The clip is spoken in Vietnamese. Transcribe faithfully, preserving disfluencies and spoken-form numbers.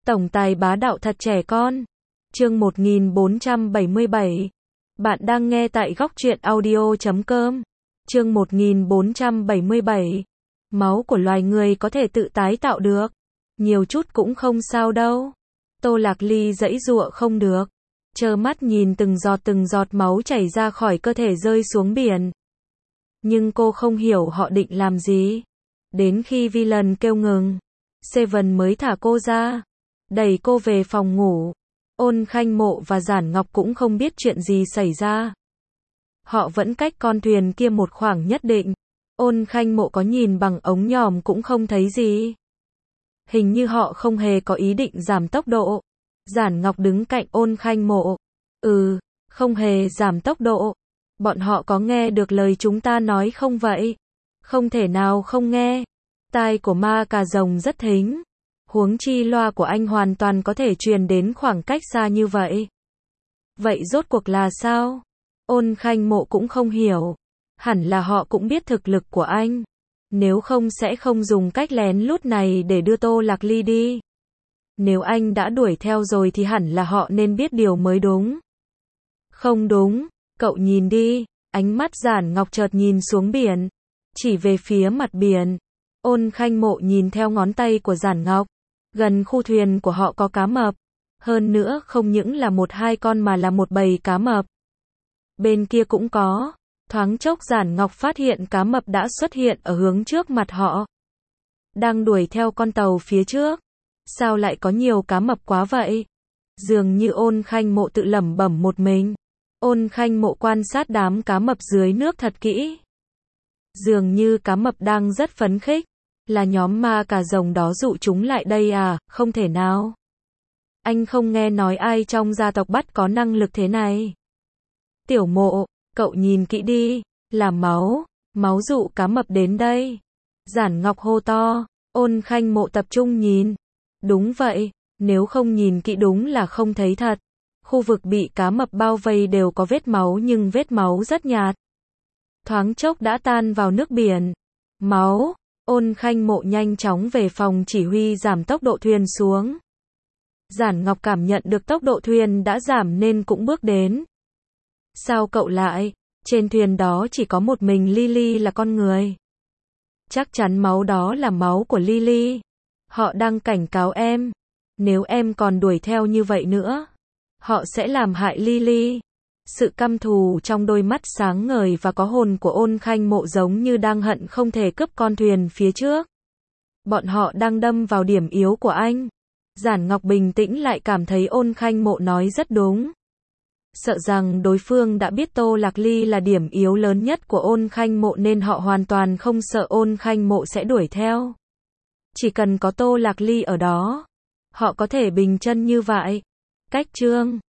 Tổng tài bá đạo thật trẻ con. Chương một nghìn bốn trăm bảy mươi bảy. Bạn đang nghe tại góc truyện audio chấm com. Chương một nghìn bốn trăm bảy mươi bảy. Máu của loài người có thể tự tái tạo được. Nhiều chút cũng không sao đâu. Tô Lạc Ly giãy giụa không được. Trơ mắt nhìn từng giọt từng giọt máu chảy ra khỏi cơ thể rơi xuống biển. Nhưng cô không hiểu họ định làm gì. Đến khi Villain kêu ngừng, Seven mới thả cô ra, đẩy cô về phòng ngủ. Ôn Khanh Mộ và Giản Ngọc cũng không biết chuyện gì xảy ra. Họ vẫn cách con thuyền kia một khoảng nhất định. Ôn Khanh Mộ có nhìn bằng ống nhòm cũng không thấy gì. Hình như họ không hề có ý định giảm tốc độ. Giản Ngọc đứng cạnh Ôn Khanh Mộ. Ừ, không hề giảm tốc độ. Bọn họ có nghe được lời chúng ta nói không vậy? Không thể nào không nghe. Tai của ma cà rồng rất thính. Huống chi loa của anh hoàn toàn có thể truyền đến khoảng cách xa như vậy. Vậy rốt cuộc là sao? Ôn Khanh Mộ cũng không hiểu. Hẳn là họ cũng biết thực lực của anh. Nếu không sẽ không dùng cách lén lút này để đưa Tô Lạc Ly đi. Nếu anh đã đuổi theo rồi thì hẳn là họ nên biết điều mới đúng. Không đúng, cậu nhìn đi. Ánh mắt Giản Ngọc chợt nhìn xuống biển, chỉ về phía mặt biển. Ôn Khanh Mộ nhìn theo ngón tay của Giản Ngọc. Gần khu thuyền của họ có cá mập. Hơn nữa không những là một hai con mà là một bầy cá mập. Bên kia cũng có. Thoáng chốc Giản Ngọc phát hiện cá mập đã xuất hiện ở hướng trước mặt họ. Đang đuổi theo con tàu phía trước. Sao lại có nhiều cá mập quá vậy? Dường như Ôn Khanh Mộ tự lẩm bẩm một mình. Ôn Khanh Mộ quan sát đám cá mập dưới nước thật kỹ. Dường như cá mập đang rất phấn khích. Là nhóm ma cà rồng đó dụ chúng lại đây à? Không thể nào. Anh không nghe nói ai trong gia tộc bắt có năng lực thế này. Tiểu Mộ, cậu nhìn kỹ đi. Là máu. Máu dụ cá mập đến đây. Giản Ngọc hô to. Ôn Khanh Mộ tập trung nhìn. Đúng vậy. Nếu không nhìn kỹ đúng là không thấy thật. Khu vực bị cá mập bao vây đều có vết máu nhưng vết máu rất nhạt. Thoáng chốc đã tan vào nước biển. Máu. Ôn Khanh Mộ nhanh chóng về phòng chỉ huy giảm tốc độ thuyền xuống. Giản Ngọc cảm nhận được tốc độ thuyền đã giảm nên cũng bước đến. Sao cậu lại? Trên thuyền đó chỉ có một mình Lily là con người. Chắc chắn máu đó là máu của Lily. Họ đang cảnh cáo em. Nếu em còn đuổi theo như vậy nữa, họ sẽ làm hại Lily. Sự căm thù trong đôi mắt sáng ngời và có hồn của Ôn Khanh Mộ giống như đang hận không thể cướp con thuyền phía trước. Bọn họ đang đâm vào điểm yếu của anh. Giản Ngọc bình tĩnh lại cảm thấy Ôn Khanh Mộ nói rất đúng. Sợ rằng đối phương đã biết Tô Lạc Ly là điểm yếu lớn nhất của Ôn Khanh Mộ nên họ hoàn toàn không sợ Ôn Khanh Mộ sẽ đuổi theo. Chỉ cần có Tô Lạc Ly ở đó, họ có thể bình chân như vậy. Cách chương